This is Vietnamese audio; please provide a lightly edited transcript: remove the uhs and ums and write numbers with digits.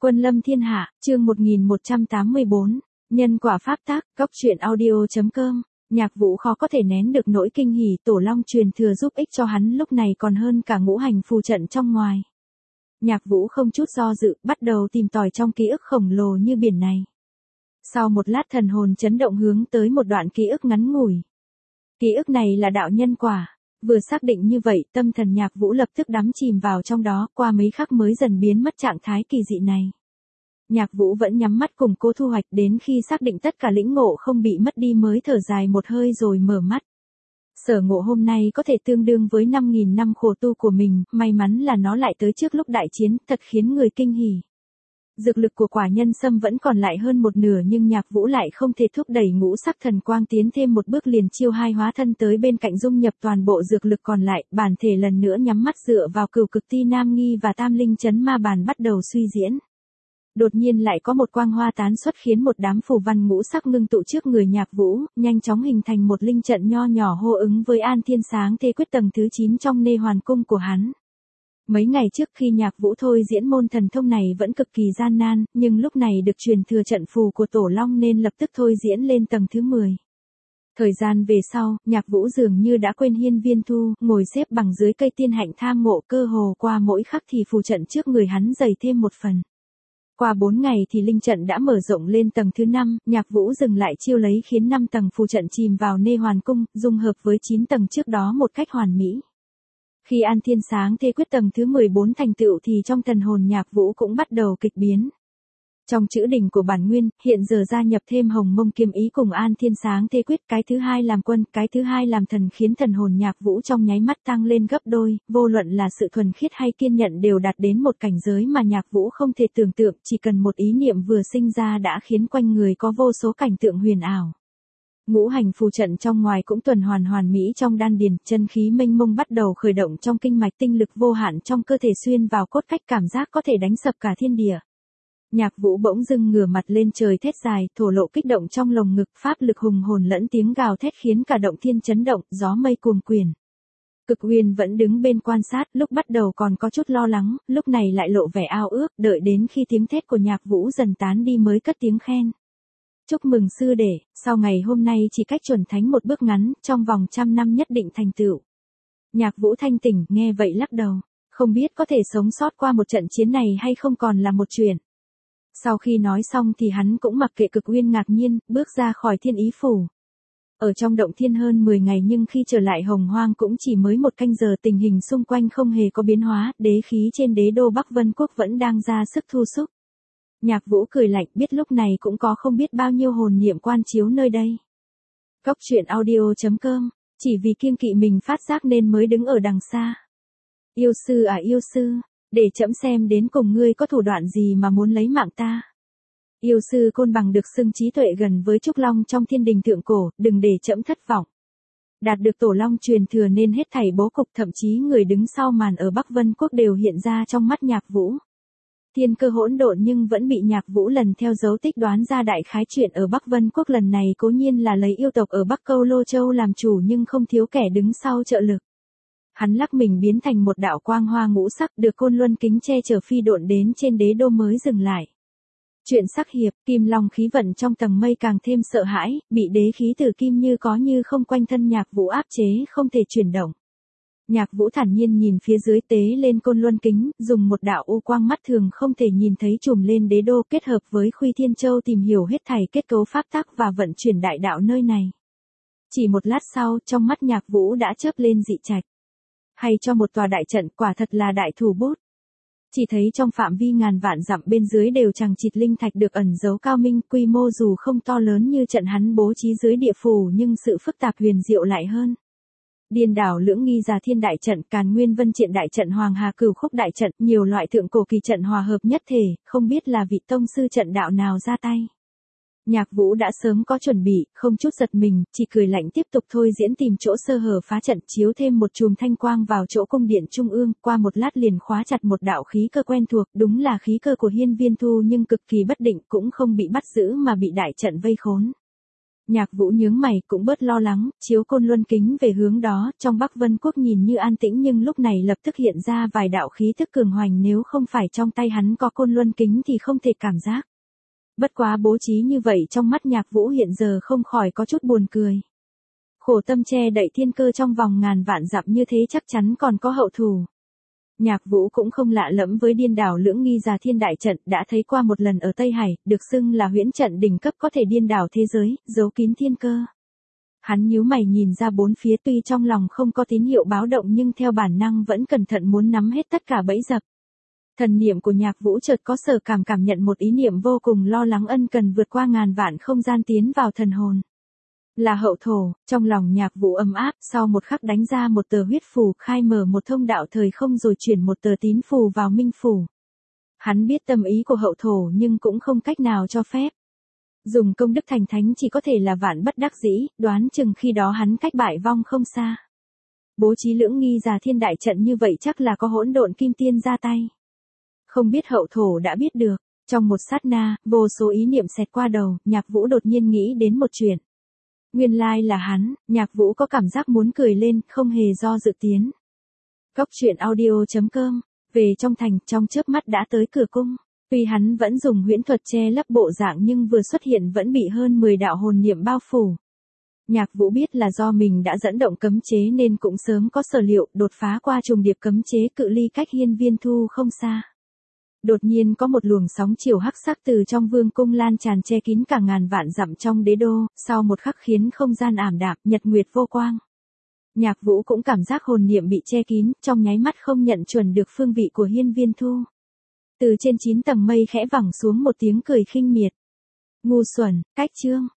Quân lâm thiên hạ, chương 1184, nhân quả pháp tác, góc truyện audio.com. Nhạc Vũ khó có thể nén được nỗi kinh hỉ Tổ Long truyền thừa giúp ích cho hắn lúc này còn hơn cả ngũ hành phù trận trong ngoài. Nhạc Vũ không chút do dự, bắt đầu tìm tòi trong ký ức khổng lồ như biển này. Sau một lát thần hồn chấn động hướng tới một đoạn ký ức ngắn ngủi. Ký ức này là đạo nhân quả. Vừa xác định như vậy, tâm thần Nhạc Vũ lập tức đắm chìm vào trong đó, qua mấy khắc mới dần biến mất trạng thái kỳ dị này. Nhạc Vũ vẫn nhắm mắt cùng cô thu hoạch đến khi xác định tất cả lĩnh ngộ không bị mất đi mới thở dài một hơi rồi mở mắt. Sở ngộ hôm nay có thể tương đương với 5.000 năm khổ tu của mình, may mắn là nó lại tới trước lúc đại chiến, thật khiến người kinh hỉ. Dược lực của quả nhân sâm vẫn còn lại hơn một nửa nhưng Nhạc Vũ lại không thể thúc đẩy ngũ sắc thần quang tiến thêm một bước liền chiêu hai hóa thân tới bên cạnh dung nhập toàn bộ dược lực còn lại, bản thể lần nữa nhắm mắt dựa vào cửu cực ti nam nghi và tam linh chấn ma bàn bắt đầu suy diễn. Đột nhiên lại có một quang hoa tán xuất khiến một đám phù văn ngũ sắc ngưng tụ trước người Nhạc Vũ, nhanh chóng hình thành một linh trận nho nhỏ hô ứng với An Thiên Sáng Thế Quyết tầng thứ 9 trong Nê Hoàn Cung của hắn. Mấy ngày trước khi Nhạc Vũ thôi diễn môn thần thông này vẫn cực kỳ gian nan, nhưng lúc này được truyền thừa trận phù của Tổ Long nên lập tức thôi diễn lên tầng thứ 10. Thời gian về sau, Nhạc Vũ dường như đã quên hiên viên thu, ngồi xếp bằng dưới cây tiên hạnh tham ngộ cơ hồ qua mỗi khắc thì phù trận trước người hắn dày thêm một phần. Qua 4 ngày thì linh trận đã mở rộng lên tầng thứ 5, Nhạc Vũ dừng lại chiêu lấy khiến 5 tầng phù trận chìm vào Nê Hoàn Cung, dung hợp với 9 tầng trước đó một cách hoàn mỹ. Khi An Thiên Sáng Thế Quyết tầng thứ 14 thành tựu thì trong thần hồn Nhạc Vũ cũng bắt đầu kịch biến. Trong chữ đỉnh của bản nguyên, hiện giờ gia nhập thêm Hồng Mông Kiếm Ý cùng An Thiên Sáng Thế Quyết, cái thứ hai làm quân, cái thứ hai làm thần khiến thần hồn Nhạc Vũ trong nháy mắt tăng lên gấp đôi, vô luận là sự thuần khiết hay kiên nhẫn đều đạt đến một cảnh giới mà Nhạc Vũ không thể tưởng tượng, chỉ cần một ý niệm vừa sinh ra đã khiến quanh người có vô số cảnh tượng huyền ảo. Ngũ hành phù trận trong ngoài cũng tuần hoàn mỹ trong đan điền, chân khí mênh mông bắt đầu khởi động trong kinh mạch, tinh lực vô hạn trong cơ thể xuyên vào cốt cách, cảm giác có thể đánh sập cả thiên địa. Nhạc Vũ bỗng dưng ngửa mặt lên trời thét dài, thổ lộ kích động trong lồng ngực, pháp lực hùng hồn lẫn tiếng gào thét khiến cả động thiên chấn động, gió mây cuồn quyển. Cực Huyền vẫn đứng bên quan sát, lúc bắt đầu còn có chút lo lắng, lúc này lại lộ vẻ ao ước, đợi đến khi tiếng thét của Nhạc Vũ dần tán đi mới cất tiếng khen. Chúc mừng sư đệ, sau ngày hôm nay chỉ cách chuẩn thánh một bước ngắn, trong vòng 100 năm nhất định thành tựu. Nhạc Vũ thanh tỉnh, nghe vậy lắc đầu, không biết có thể sống sót qua một trận chiến này hay không còn là một chuyện. Sau khi nói xong thì hắn cũng mặc kệ Cực Uyên ngạc nhiên, bước ra khỏi Thiên Ý Phủ. Ở trong động thiên hơn 10 ngày nhưng khi trở lại Hồng Hoang cũng chỉ mới một canh giờ, tình hình xung quanh không hề có biến hóa, đế khí trên đế đô Bắc Vân Quốc vẫn đang ra sức thu xúc. Nhạc Vũ cười lạnh, biết lúc này cũng có không biết bao nhiêu hồn niệm quan chiếu nơi đây. Góc truyện audio.com, chỉ vì kiêng kỵ mình phát giác nên mới đứng ở đằng xa. Yêu sư à yêu sư, để trẫm xem đến cùng ngươi có thủ đoạn gì mà muốn lấy mạng ta. Yêu sư Côn Bằng được xưng trí tuệ gần với Trúc Long trong thiên đình thượng cổ, đừng để trẫm thất vọng. Đạt được Tổ Long truyền thừa nên hết thảy bố cục, thậm chí người đứng sau màn ở Bắc Vân Quốc đều hiện ra trong mắt Nhạc Vũ. Thiên cơ hỗn độn nhưng vẫn bị Nhạc Vũ lần theo dấu tích đoán ra đại khái chuyện ở Bắc Vân Quốc lần này cố nhiên là lấy yêu tộc ở Bắc Câu Lô Châu làm chủ nhưng không thiếu kẻ đứng sau trợ lực. Hắn lắc mình biến thành một đạo quang hoa ngũ sắc, được Côn Luân Kính che chở phi độn đến trên đế đô mới dừng lại. Chuyện sắc hiệp, Kim Long khí vận trong tầng mây càng thêm sợ hãi, bị đế khí từ kim như có như không quanh thân Nhạc Vũ áp chế không thể chuyển động. Nhạc Vũ thản nhiên nhìn phía dưới tế lên Côn Luân Kính, dùng một đạo u quang mắt thường không thể nhìn thấy trùm lên đế đô, kết hợp với Khuy Thiên Châu tìm hiểu hết thảy kết cấu pháp tắc và vận chuyển đại đạo nơi này. Chỉ một lát sau, trong mắt Nhạc Vũ đã chớp lên dị trạch. Hay cho một tòa đại trận, quả thật là đại thủ bút. Chỉ thấy trong phạm vi ngàn vạn dặm bên dưới đều chằng chịt linh thạch được ẩn giấu cao minh, quy mô dù không to lớn như trận hắn bố trí dưới địa phủ nhưng sự phức tạp huyền diệu lại hơn. Điên đảo Lưỡng Nghi Già Thiên đại trận, Càn Nguyên Vân Triện đại trận, Hoàng Hà Cửu Khúc đại trận, nhiều loại thượng cổ kỳ trận hòa hợp nhất thể, không biết là vị tông sư trận đạo nào ra tay. Nhạc Vũ đã sớm có chuẩn bị, không chút giật mình, chỉ cười lạnh tiếp tục thôi diễn tìm chỗ sơ hở phá trận, chiếu thêm một chùm thanh quang vào chỗ cung điện trung ương, qua một lát liền khóa chặt một đạo khí cơ quen thuộc, đúng là khí cơ của hiên viên thu nhưng cực kỳ bất định, cũng không bị bắt giữ mà bị đại trận vây khốn. Nhạc Vũ nhướng mày cũng bớt lo lắng, chiếu côn luân kính về hướng đó, trong Bắc Vân Quốc nhìn như an tĩnh nhưng lúc này lập tức hiện ra vài đạo khí thức cường hoành, nếu không phải trong tay hắn có côn luân kính thì không thể cảm giác. Bất quá bố trí như vậy trong mắt Nhạc Vũ hiện giờ không khỏi có chút buồn cười. Khổ tâm che đậy thiên cơ trong vòng ngàn vạn dặm như thế chắc chắn còn có hậu thủ. Nhạc Vũ cũng không lạ lẫm với điên đảo lưỡng nghi già thiên đại trận, đã thấy qua một lần ở Tây Hải, được xưng là huyễn trận đỉnh cấp có thể điên đảo thế giới, giấu kín thiên cơ. Hắn nhíu mày nhìn ra bốn phía, tuy trong lòng không có tín hiệu báo động nhưng theo bản năng vẫn cẩn thận muốn nắm hết tất cả bẫy dập. Thần niệm của Nhạc Vũ chợt có sở cảm nhận một ý niệm vô cùng lo lắng ân cần vượt qua ngàn vạn không gian tiến vào thần hồn. Là hậu thổ, trong lòng Nhạc Vũ ấm áp, sau một khắc đánh ra một tờ huyết phù, khai mở một thông đạo thời không rồi chuyển một tờ tín phù vào minh phù. Hắn biết tâm ý của hậu thổ nhưng cũng không cách nào cho phép. Dùng công đức thành thánh chỉ có thể là vạn bất đắc dĩ, đoán chừng khi đó hắn cách bại vong không xa. Bố trí lưỡng nghi già thiên đại trận như vậy chắc là có hỗn độn kim tiên ra tay. Không biết hậu thổ đã biết được, trong một sát na, vô số ý niệm xẹt qua đầu, Nhạc Vũ đột nhiên nghĩ đến một chuyện. Nguyên lai là hắn, Nhạc Vũ có cảm giác muốn cười lên, không hề do dự tiến. Góc truyện audio.com, về trong thành, trong chớp mắt đã tới cửa cung. Tuy hắn vẫn dùng huyễn thuật che lấp bộ dạng nhưng vừa xuất hiện vẫn bị hơn 10 đạo hồn niệm bao phủ. Nhạc Vũ biết là do mình đã dẫn động cấm chế nên cũng sớm có sở liệu, đột phá qua trùng điệp cấm chế cự ly cách Hiên Viên Thu không xa. Đột nhiên có một luồng sóng chiều hắc sắc từ trong vương cung lan tràn che kín cả ngàn vạn dặm trong đế đô, sau một khắc khiến không gian ảm đạm, nhật nguyệt vô quang. Nhạc Vũ cũng cảm giác hồn niệm bị che kín, trong nháy mắt không nhận chuẩn được phương vị của Hiên Viên Thu. Từ trên 9 tầng mây khẽ vẳng xuống một tiếng cười khinh miệt. Ngu xuẩn, cách chương.